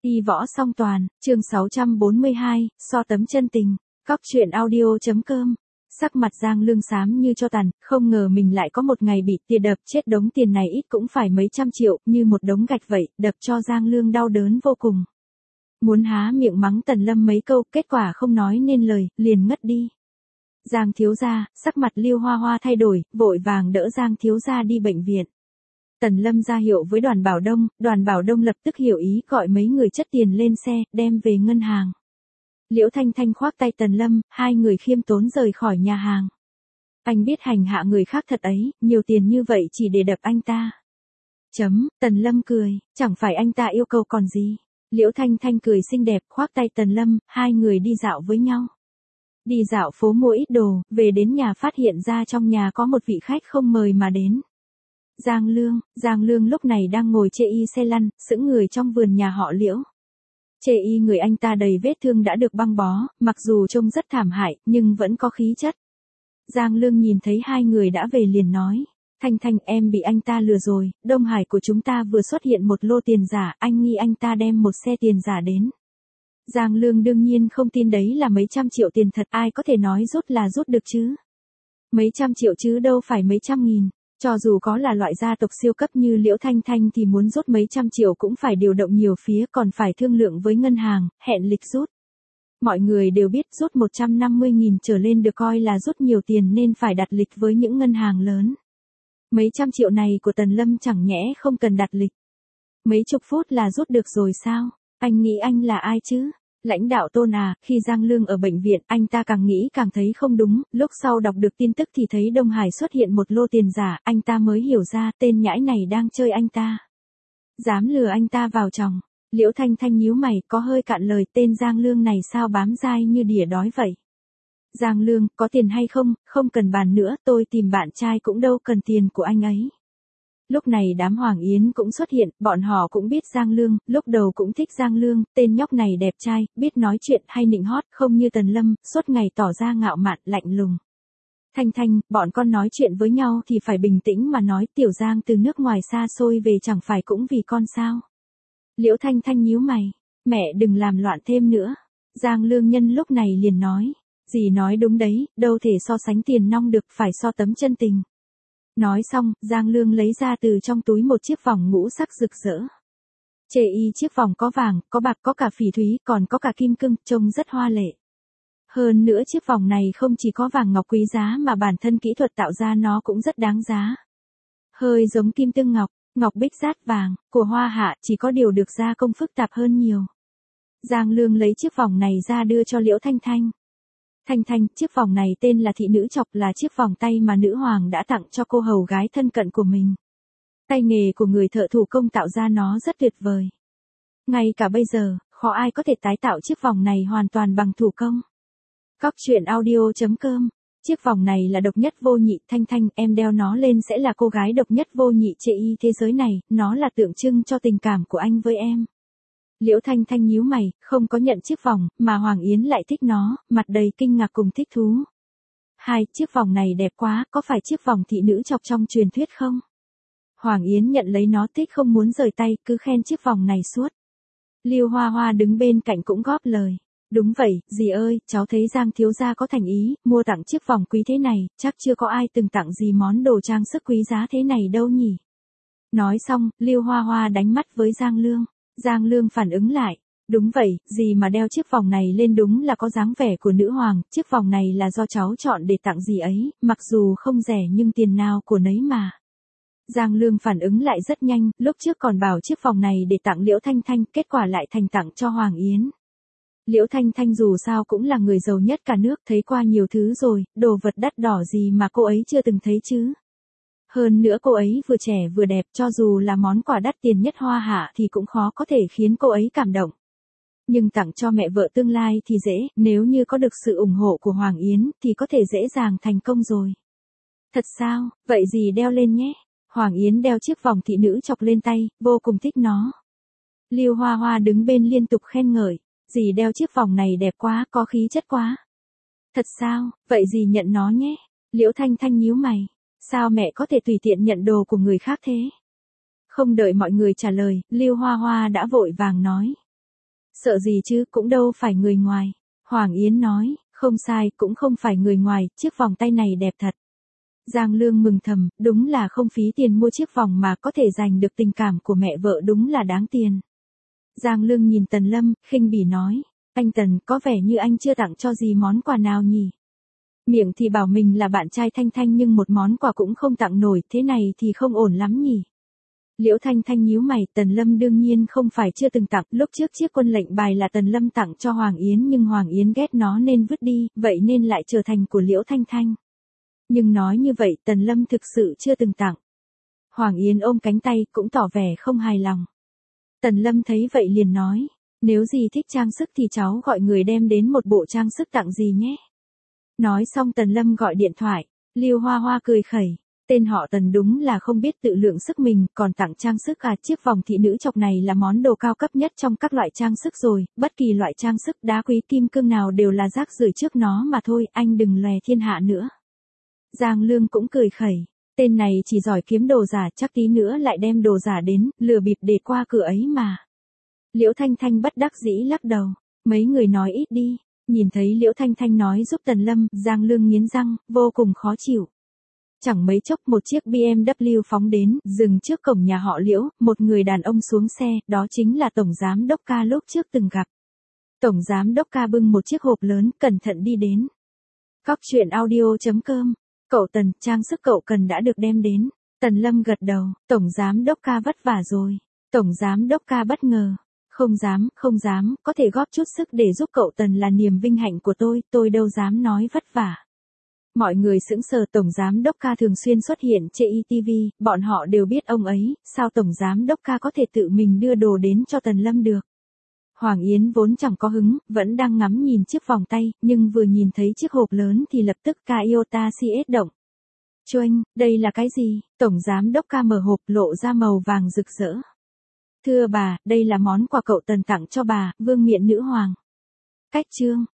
Y võ song toàn, chương 642, so tấm chân tình, cóc truyện audio.com. Sắc mặt Giang Lương xám như cho tàn, không ngờ mình lại có một ngày bị tia đập chết, đống tiền này ít cũng phải mấy trăm triệu, như một đống gạch vậy, đập cho Giang Lương đau đớn vô cùng. Muốn há miệng mắng Tần Lâm mấy câu, kết quả không nói nên lời, liền ngất đi. Giang thiếu gia, sắc mặt Liêu Hoa Hoa thay đổi, vội vàng đỡ Giang thiếu gia đi bệnh viện. Tần Lâm ra hiệu với Đoàn Bảo Đông lập tức hiểu ý, gọi mấy người chất tiền lên xe, đem về ngân hàng. Liễu Thanh Thanh khoác tay Tần Lâm, hai người khiêm tốn rời khỏi nhà hàng. Anh biết hành hạ người khác thật ấy, nhiều tiền như vậy chỉ để đập anh ta. Tần Lâm cười, chẳng phải anh ta yêu cầu còn gì. Liễu Thanh Thanh cười xinh đẹp, khoác tay Tần Lâm, hai người đi dạo với nhau. Đi dạo phố mua ít đồ, về đến nhà phát hiện ra trong nhà có một vị khách không mời mà đến. Giang Lương lúc này đang ngồi chê y xe lăn, sững người trong vườn nhà họ Liễu. Chê y người anh ta đầy vết thương đã được băng bó, mặc dù trông rất thảm hại, nhưng vẫn có khí chất. Giang Lương nhìn thấy hai người đã về liền nói, Thanh Thanh em bị anh ta lừa rồi, Đông Hải của chúng ta vừa xuất hiện một lô tiền giả, anh nghi anh ta đem một xe tiền giả đến. Giang Lương đương nhiên không tin đấy là mấy trăm triệu tiền thật, ai có thể nói rút là rút được chứ. Mấy trăm triệu chứ đâu phải mấy trăm nghìn. Cho dù có là loại gia tộc siêu cấp như Liễu Thanh Thanh thì muốn rút mấy trăm triệu cũng phải điều động nhiều phía, còn phải thương lượng với ngân hàng, hẹn lịch rút. Mọi người đều biết rút 150.000 trở lên được coi là rút nhiều tiền nên phải đặt lịch với những ngân hàng lớn. Mấy trăm triệu này của Tần Lâm chẳng nhẽ không cần đặt lịch. Mấy chục phút là rút được rồi sao? Anh nghĩ anh là ai chứ? Lãnh đạo Tôn à, khi Giang Lương ở bệnh viện, anh ta càng nghĩ càng thấy không đúng, lúc sau đọc được tin tức thì thấy Đông Hải xuất hiện một lô tiền giả, anh ta mới hiểu ra tên nhãi này đang chơi anh ta. Dám lừa anh ta vào chồng. Liễu Thanh Thanh nhíu mày, có hơi cạn lời, tên Giang Lương này sao bám dai như đỉa đói vậy. Giang Lương, có tiền hay không, không cần bàn nữa, tôi tìm bạn trai cũng đâu cần tiền của anh ấy. Lúc này đám Hoàng Yến cũng xuất hiện, bọn họ cũng biết Giang Lương, lúc đầu cũng thích Giang Lương, tên nhóc này đẹp trai, biết nói chuyện hay nịnh hót, không như Tần Lâm, suốt ngày tỏ ra ngạo mạn, lạnh lùng. Thanh Thanh, bọn con nói chuyện với nhau thì phải bình tĩnh mà nói, Tiểu Giang từ nước ngoài xa xôi về chẳng phải cũng vì con sao. Liễu Thanh Thanh nhíu mày, mẹ đừng làm loạn thêm nữa. Giang Lương nhân lúc này liền nói, dì nói đúng đấy, đâu thể so sánh tiền nong được, phải so tấm chân tình. Nói xong, Giang Lương lấy ra từ trong túi một chiếc vòng ngũ sắc rực rỡ. Chê y chiếc vòng có vàng, có bạc, có cả phỉ thúy, còn có cả kim cương, trông rất hoa lệ. Hơn nữa chiếc vòng này không chỉ có vàng ngọc quý giá mà bản thân kỹ thuật tạo ra nó cũng rất đáng giá. Hơi giống kim tương ngọc, ngọc bích dát vàng, của Hoa Hạ, chỉ có điều được gia công phức tạp hơn nhiều. Giang Lương lấy chiếc vòng này ra đưa cho Liễu Thanh Thanh. Thanh Thanh, chiếc vòng này tên là thị nữ chọc, là chiếc vòng tay mà nữ hoàng đã tặng cho cô hầu gái thân cận của mình. Tay nghề của người thợ thủ công tạo ra nó rất tuyệt vời. Ngay cả bây giờ, khó ai có thể tái tạo chiếc vòng này hoàn toàn bằng thủ công. Cóc truyện audio.com. Chiếc vòng này là độc nhất vô nhị, Thanh Thanh, em đeo nó lên sẽ là cô gái độc nhất vô nhị chê y thế giới này, nó là tượng trưng cho tình cảm của anh với em. Liễu Thanh Thanh nhíu mày, không có nhận chiếc vòng, mà Hoàng Yến lại thích nó, mặt đầy kinh ngạc cùng thích thú. Chiếc vòng này đẹp quá, có phải chiếc vòng thị nữ chọc trong truyền thuyết không? Hoàng Yến nhận lấy nó thích không muốn rời tay, cứ khen chiếc vòng này suốt. Liêu Hoa Hoa đứng bên cạnh cũng góp lời. Đúng vậy, dì ơi, cháu thấy Giang thiếu gia có thành ý, mua tặng chiếc vòng quý thế này, chắc chưa có ai từng tặng dì món đồ trang sức quý giá thế này đâu nhỉ. Nói xong, Liêu Hoa Hoa đánh mắt với Giang Lương. Giang Lương phản ứng lại, đúng vậy, dì mà đeo chiếc vòng này lên đúng là có dáng vẻ của nữ hoàng, chiếc vòng này là do cháu chọn để tặng dì ấy, mặc dù không rẻ nhưng tiền nào của nấy mà. Giang Lương phản ứng lại rất nhanh, lúc trước còn bảo chiếc vòng này để tặng Liễu Thanh Thanh, kết quả lại thành tặng cho Hoàng Yến. Liễu Thanh Thanh dù sao cũng là người giàu nhất cả nước, thấy qua nhiều thứ rồi, đồ vật đắt đỏ gì mà cô ấy chưa từng thấy chứ. Hơn nữa cô ấy vừa trẻ vừa đẹp, cho dù là món quà đắt tiền nhất Hoa Hạ thì cũng khó có thể khiến cô ấy cảm động. Nhưng tặng cho mẹ vợ tương lai thì dễ, nếu như có được sự ủng hộ của Hoàng Yến thì có thể dễ dàng thành công rồi. Thật sao, vậy dì đeo lên nhé. Hoàng Yến đeo chiếc vòng thị nữ chọc lên tay, vô cùng thích nó. Liêu Hoa Hoa đứng bên liên tục khen ngợi, dì đeo chiếc vòng này đẹp quá, có khí chất quá. Thật sao, vậy dì nhận nó nhé. Liễu Thanh Thanh nhíu mày. Sao mẹ có thể tùy tiện nhận đồ của người khác thế? Không đợi mọi người trả lời, Liêu Hoa Hoa đã vội vàng nói. Sợ gì chứ, cũng đâu phải người ngoài. Hoàng Yến nói, không sai, cũng không phải người ngoài, chiếc vòng tay này đẹp thật. Giang Lương mừng thầm, đúng là không phí tiền mua chiếc vòng mà có thể giành được tình cảm của mẹ vợ, đúng là đáng tiền. Giang Lương nhìn Tần Lâm, khinh bỉ nói, anh Tần, có vẻ như anh chưa tặng cho gì món quà nào nhỉ? Miệng thì bảo mình là bạn trai Thanh Thanh nhưng một món quà cũng không tặng nổi, thế này thì không ổn lắm nhỉ? Liễu Thanh Thanh nhíu mày, Tần Lâm đương nhiên không phải chưa từng tặng, lúc trước chiếc quân lệnh bài là Tần Lâm tặng cho Hoàng Yến nhưng Hoàng Yến ghét nó nên vứt đi, vậy nên lại trở thành của Liễu Thanh Thanh. Nhưng nói như vậy Tần Lâm thực sự chưa từng tặng. Hoàng Yến ôm cánh tay cũng tỏ vẻ không hài lòng. Tần Lâm thấy vậy liền nói, nếu dì thích trang sức thì cháu gọi người đem đến một bộ trang sức tặng dì nhé. Nói xong Tần Lâm gọi điện thoại, Lưu Hoa Hoa cười khẩy, tên họ Tần đúng là không biết tự lượng sức mình, còn tặng trang sức à, chiếc vòng thị nữ chọc này là món đồ cao cấp nhất trong các loại trang sức rồi, bất kỳ loại trang sức đá quý kim cương nào đều là rác rưởi trước nó mà thôi, anh đừng lòe thiên hạ nữa. Giang Lương cũng cười khẩy, tên này chỉ giỏi kiếm đồ giả, chắc tí nữa lại đem đồ giả đến, lừa bịp để qua cửa ấy mà. Liễu Thanh Thanh bất đắc dĩ lắc đầu, mấy người nói ít đi. Nhìn thấy Liễu Thanh Thanh nói giúp Tần Lâm, Giang Lương nghiến răng, vô cùng khó chịu. Chẳng mấy chốc một chiếc BMW phóng đến, dừng trước cổng nhà họ Liễu, một người đàn ông xuống xe, đó chính là Tổng Giám Đốc Ca lúc trước từng gặp. Tổng Giám Đốc Ca bưng một chiếc hộp lớn, cẩn thận đi đến. Cóc truyện audio.com, cậu Tần, trang sức cậu cần đã được đem đến. Tần Lâm gật đầu, Tổng Giám Đốc Ca vất vả rồi. Tổng Giám Đốc Ca bất ngờ. Không dám, có thể góp chút sức để giúp cậu Tần là niềm vinh hạnh của tôi đâu dám nói vất vả. Mọi người sững sờ, Tổng Giám Đốc Ca thường xuyên xuất hiện trên ETV, bọn họ đều biết ông ấy, sao Tổng Giám Đốc Ca có thể tự mình đưa đồ đến cho Tần Lâm được. Hoàng Yến vốn chẳng có hứng, vẫn đang ngắm nhìn chiếc vòng tay, nhưng vừa nhìn thấy chiếc hộp lớn thì lập tức Iota CS động. Choanh, đây là cái gì? Tổng Giám Đốc Ca mở hộp lộ ra màu vàng rực rỡ. Thưa bà, đây là món quà cậu Tần tặng cho bà, vương miện nữ hoàng. Cách chương.